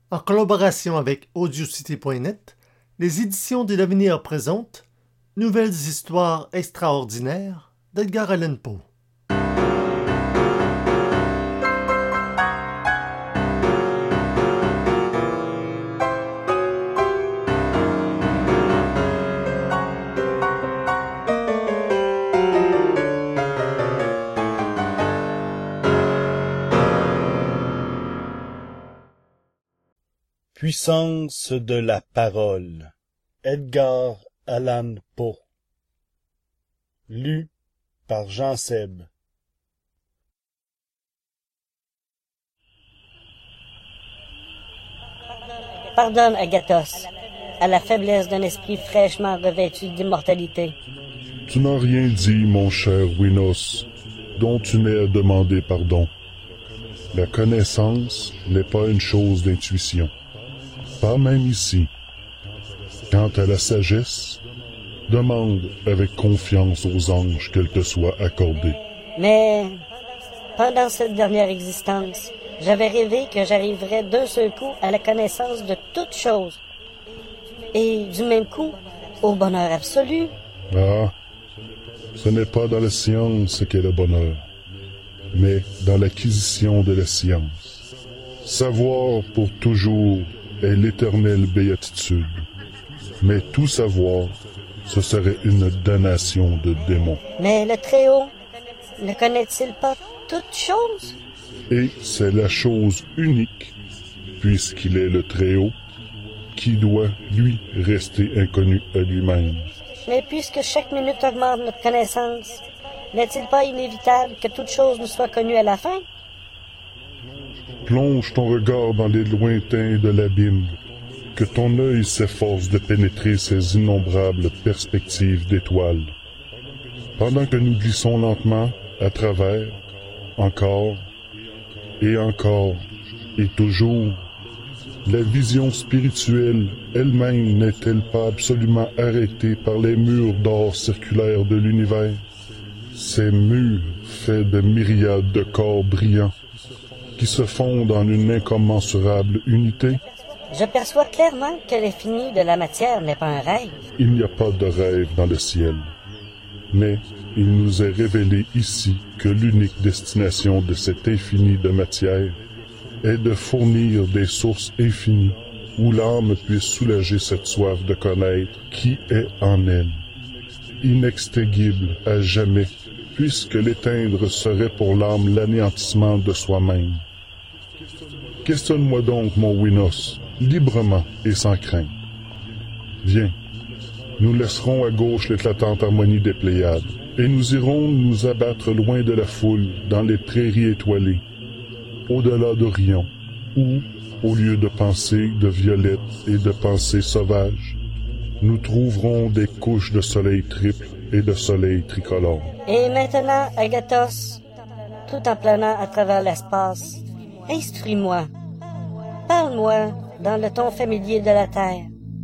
En collaboration avec Audiocité.net, les éditions de l'Avenir présentent Nouvelles histoires extraordinaires d'Edgar Allan Poe. Puissance de la parole. Edgar Allan Poe. Lu par Jean Seb. Pardonne, Agathos, à la faiblesse d'un esprit fraîchement revêtu d'immortalité. Tu n'as rien dit, mon cher Winos, dont tu n'aies à demander pardon. La connaissance n'est pas une chose d'intuition. Pas même ici. Quant à la sagesse, demande avec confiance aux anges qu'elle te soit accordée. Mais, pendant cette dernière existence, j'avais rêvé que j'arriverais d'un seul coup à la connaissance de toutes choses. Et du même coup, au bonheur absolu. Ah, ce n'est pas dans la science qu'est le bonheur, mais dans l'acquisition de la science. Savoir pour toujours est l'éternelle béatitude. Mais tout savoir, ce serait une damnation de démon. Mais le Très-Haut ne connaît-il pas toutes choses? Et c'est la chose unique, puisqu'il est le Très-Haut, qui doit, lui, rester inconnu à lui-même. Mais puisque chaque minute augmente notre connaissance, n'est-il pas inévitable que toute chose nous soit connue à la fin? Plonge ton regard dans les lointains de l'abîme, que ton œil s'efforce de pénétrer ces innombrables perspectives d'étoiles. Pendant que nous glissons lentement à travers, encore, et toujours, la vision spirituelle elle-même n'est-elle pas absolument arrêtée par les murs d'or circulaires de l'univers? Ces murs faits de myriades de corps brillants, qui se fondent en une incommensurable unité? Je perçois clairement que l'infini de la matière n'est pas un rêve. Il n'y a pas de rêve dans le ciel. Mais il nous est révélé ici que l'unique destination de cet infini de matière est de fournir des sources infinies où l'âme puisse soulager cette soif de connaître qui est en elle, inextinguible à jamais, puisque l'éteindre serait pour l'âme l'anéantissement de soi-même. Questionne-moi donc, mon Winos, librement et sans crainte. Viens, nous laisserons à gauche l'éclatante harmonie des Pléiades, et nous irons nous abattre loin de la foule, dans les prairies étoilées, au-delà d'Orion, où, au lieu de pensées de violettes et de pensées sauvages, nous trouverons des couches de soleil triple et de soleil tricolore. Et maintenant, Agathos, tout en planant à travers l'espace, instruis-moi. Parle-moi dans le ton familier de la terre.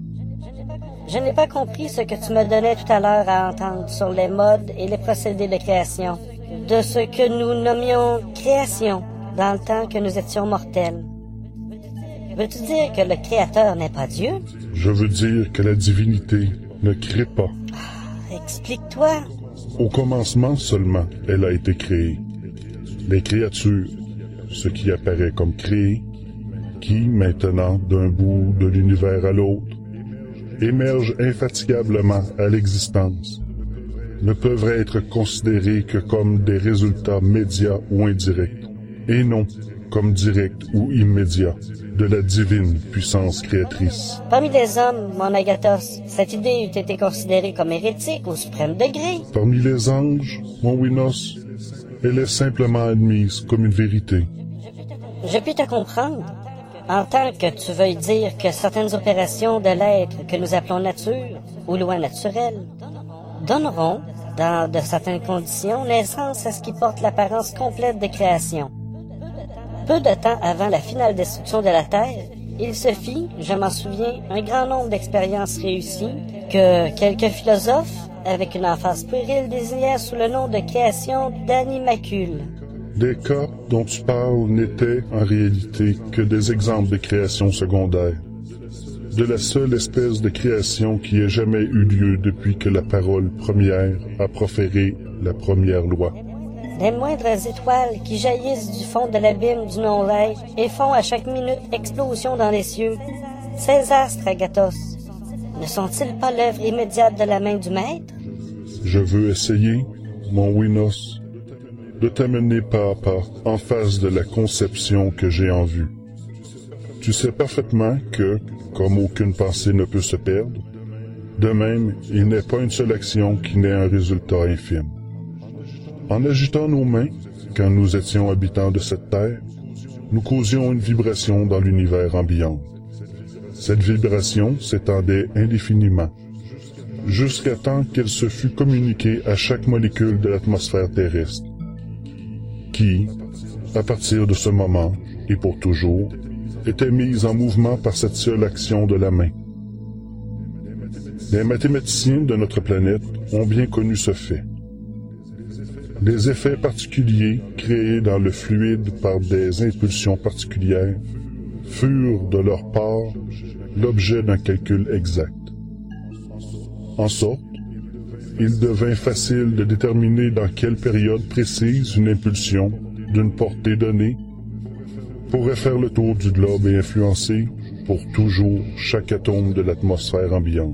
Je n'ai pas compris ce que tu me donnais tout à l'heure à entendre sur les modes et les procédés de création, de ce que nous nommions création dans le temps que nous étions mortels. Veux-tu dire que le Créateur n'est pas Dieu? Je veux dire que la divinité ne crée pas. Explique-toi. Au commencement seulement, elle a été créée. Les créatures, ce qui apparaît comme créé, qui, maintenant, d'un bout de l'univers à l'autre, émergent infatigablement à l'existence, ne peuvent être considérés que comme des résultats médiats ou indirects, et non comme directs ou immédiats de la divine puissance créatrice. Parmi les hommes, mon Agathos, cette idée eût été considérée comme hérétique au suprême degré. Parmi les anges, mon Winos, elle est simplement admise comme une vérité. Je puis te comprendre, en tant que tu veuilles dire que certaines opérations de l'être que nous appelons nature, ou loi naturelle, donneront, dans de certaines conditions, naissance à ce qui porte l'apparence complète de création. Peu de temps avant la finale destruction de la Terre, il se fit, je m'en souviens, un grand nombre d'expériences réussies que quelques philosophes, avec une emphase puérile, désignèrent sous le nom de création d'animacules. Des cas dont tu parles n'étaient en réalité que des exemples de création secondaire, de la seule espèce de création qui ait jamais eu lieu depuis que la parole première a proféré la première loi. Les moindres étoiles qui jaillissent du fond de l'abîme du non-être et font à chaque minute explosion dans les cieux. Ces astres, Agathos, ne sont-ils pas l'œuvre immédiate de la main du Maître? Je veux essayer, mon Winos, de t'amener pas à pas en face de la conception que j'ai en vue. Tu sais parfaitement que, comme aucune pensée ne peut se perdre, de même, il n'est pas une seule action qui n'ait un résultat infime. En agitant nos mains, quand nous étions habitants de cette terre, nous causions une vibration dans l'univers ambiant. Cette vibration s'étendait indéfiniment, jusqu'à temps qu'elle se fût communiquée à chaque molécule de l'atmosphère terrestre, qui, à partir de ce moment, et pour toujours, était mise en mouvement par cette seule action de la main. Les mathématiciens de notre planète ont bien connu ce fait. Les effets particuliers créés dans le fluide par des impulsions particulières furent, de leur part, l'objet d'un calcul exact. En sorte, il devint facile de déterminer dans quelle période précise une impulsion, d'une portée donnée, pourrait faire le tour du globe et influencer, pour toujours, chaque atome de l'atmosphère ambiante.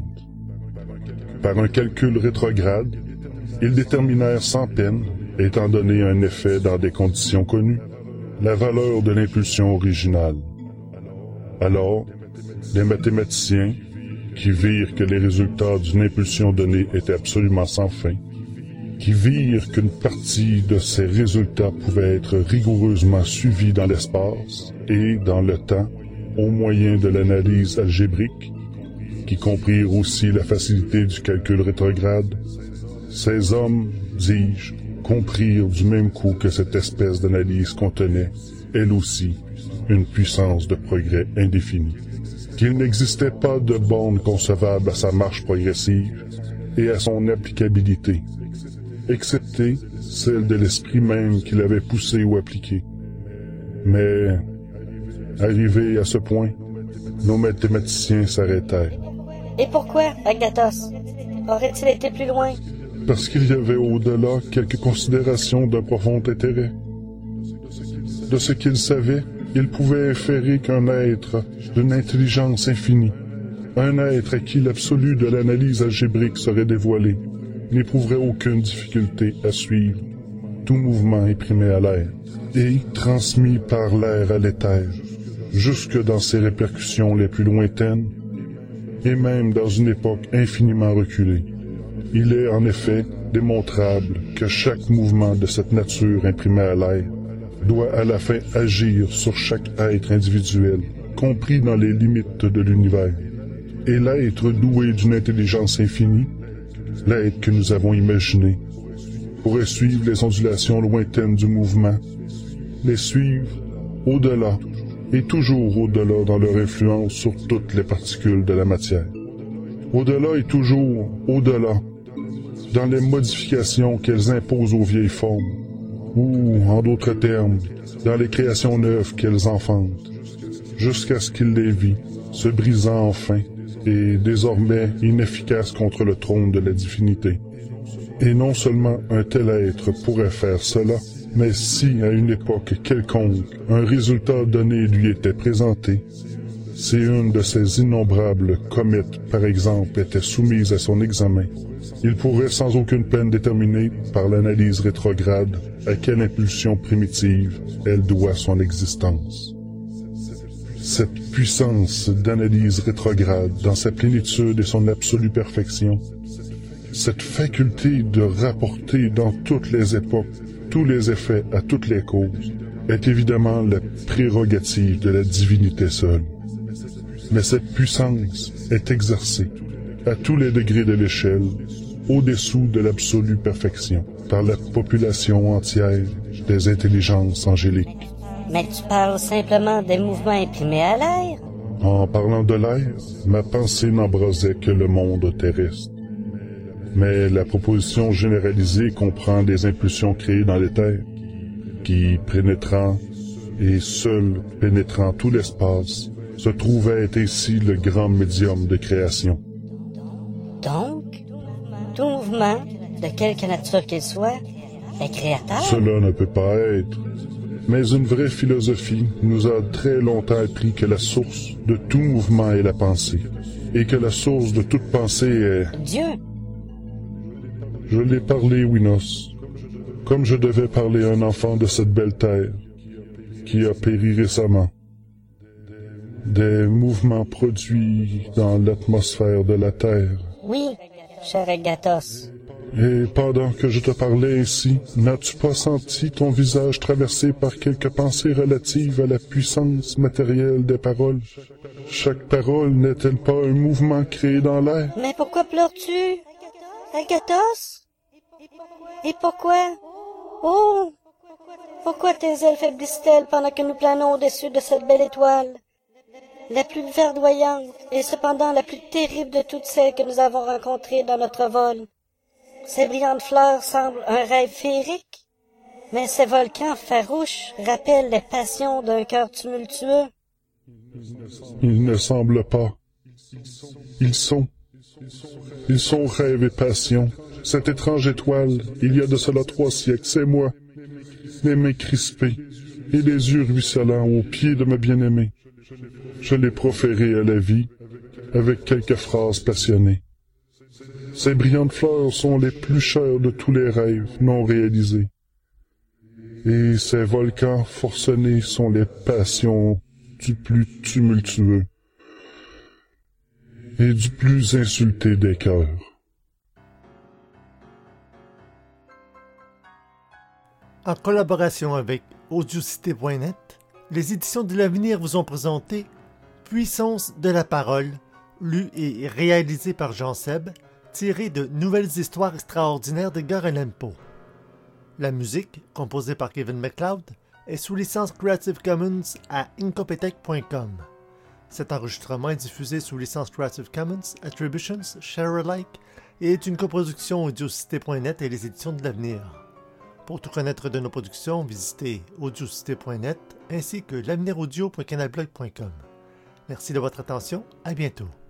Par un calcul rétrograde, ils déterminèrent sans peine, étant donné un effet dans des conditions connues, la valeur de l'impulsion originale. Alors, les mathématiciens, qui virent que les résultats d'une impulsion donnée étaient absolument sans fin, qui virent qu'une partie de ces résultats pouvait être rigoureusement suivie dans l'espace et dans le temps au moyen de l'analyse algébrique, qui comprirent aussi la facilité du calcul rétrograde, ces hommes, dis-je, comprirent du même coup que cette espèce d'analyse contenait, elle aussi, une puissance de progrès indéfinie, qu'il n'existait pas de borne concevable à sa marche progressive et à son applicabilité, excepté celle de l'esprit même qui l'avait poussé ou appliqué. Mais, arrivés à ce point, nos mathématiciens s'arrêtèrent. Et pourquoi, Agathos? Aurait-il été plus loin? Parce qu'il y avait au-delà quelques considérations d'un profond intérêt. De ce qu'il savait, il pouvait inférer qu'un être d'une intelligence infinie, un être à qui l'absolu de l'analyse algébrique serait dévoilé, n'éprouverait aucune difficulté à suivre tout mouvement imprimé à l'air et transmis par l'air à l'éther, jusque dans ses répercussions les plus lointaines, et même dans une époque infiniment reculée. Il est en effet démontrable que chaque mouvement de cette nature imprimée à l'air doit à la fin agir sur chaque être individuel, compris dans les limites de l'univers. Et l'être doué d'une intelligence infinie, l'être que nous avons imaginé, pourrait suivre les ondulations lointaines du mouvement, les suivre au-delà et toujours au-delà dans leur influence sur toutes les particules de la matière. Au-delà et toujours au-delà dans les modifications qu'elles imposent aux vieilles formes, ou, en d'autres termes, dans les créations neuves qu'elles enfantent, jusqu'à ce qu'il les vit, se brisant enfin, et désormais inefficace contre le trône de la divinité. Et non seulement un tel être pourrait faire cela, mais si, à une époque quelconque, un résultat donné lui était présenté, si une de ces innombrables comètes, par exemple, était soumise à son examen, il pourrait sans aucune peine déterminer, par l'analyse rétrograde, à quelle impulsion primitive elle doit son existence. Cette puissance d'analyse rétrograde, dans sa plénitude et son absolue perfection, cette faculté de rapporter dans toutes les époques tous les effets à toutes les causes, est évidemment la prérogative de la divinité seule. Mais cette puissance est exercée, à tous les degrés de l'échelle, au-dessous de l'absolue perfection, par la population entière des intelligences angéliques. Mais tu parles simplement des mouvements imprimés à l'air? En parlant de l'air, ma pensée n'embrasait que le monde terrestre. Mais la proposition généralisée comprend des impulsions créées dans l'éther, qui, pénétrant et seul pénétrant tout l'espace, se trouvait être ainsi le grand médium de création. Donc, tout mouvement, de quelque nature qu'il soit, est créateur? Cela ne peut pas être. Mais une vraie philosophie nous a très longtemps appris que la source de tout mouvement est la pensée, et que la source de toute pensée est... Dieu. Je l'ai parlé, Winos, comme je devais parler à un enfant de cette belle terre, qui a péri récemment. Des mouvements produits dans l'atmosphère de la Terre. Oui, cher Agathos. Et pendant que je te parlais ainsi, n'as-tu pas senti ton visage traversé par quelques pensées relatives à la puissance matérielle des paroles? Chaque parole n'est-elle pas un mouvement créé dans l'air? Mais pourquoi pleures-tu, Agathos? Et pourquoi? Oh! Pourquoi tes ailes faiblissent-elles pendant que nous planons au-dessus de cette belle étoile? La plus verdoyante et cependant la plus terrible de toutes celles que nous avons rencontrées dans notre vol. Ces brillantes fleurs semblent un rêve féerique, mais ces volcans farouches rappellent les passions d'un cœur tumultueux. Ils ne semblent pas. Ils sont rêve et passion. Cette étrange étoile, il y a de cela 3 siècles, c'est moi. Les mains crispées et les yeux ruisselants aux pieds de ma bien-aimée. Je l'ai proféré à la vie avec quelques phrases passionnées. Ces brillantes fleurs sont les plus chères de tous les rêves non réalisés. Et ces volcans forcenés sont les passions du plus tumultueux et du plus insulté des cœurs. En collaboration avec Audiocité.net, les éditions de l'Avenir vous ont présenté Puissance de la parole, lu et réalisé par Jean Seb, tiré de Nouvelles histoires extraordinaires d'Edgar Allan Poe. La musique, composée par Kevin MacLeod, est sous licence Creative Commons à Incompetech.com. Cet enregistrement est diffusé sous licence Creative Commons Attributions Share Alike et est une coproduction Audiocité.net et les éditions de l'Avenir. Pour tout connaître de nos productions, visitez audiocité.net ainsi que l'aveniraudio.canalblog.com. Merci de votre attention, à bientôt.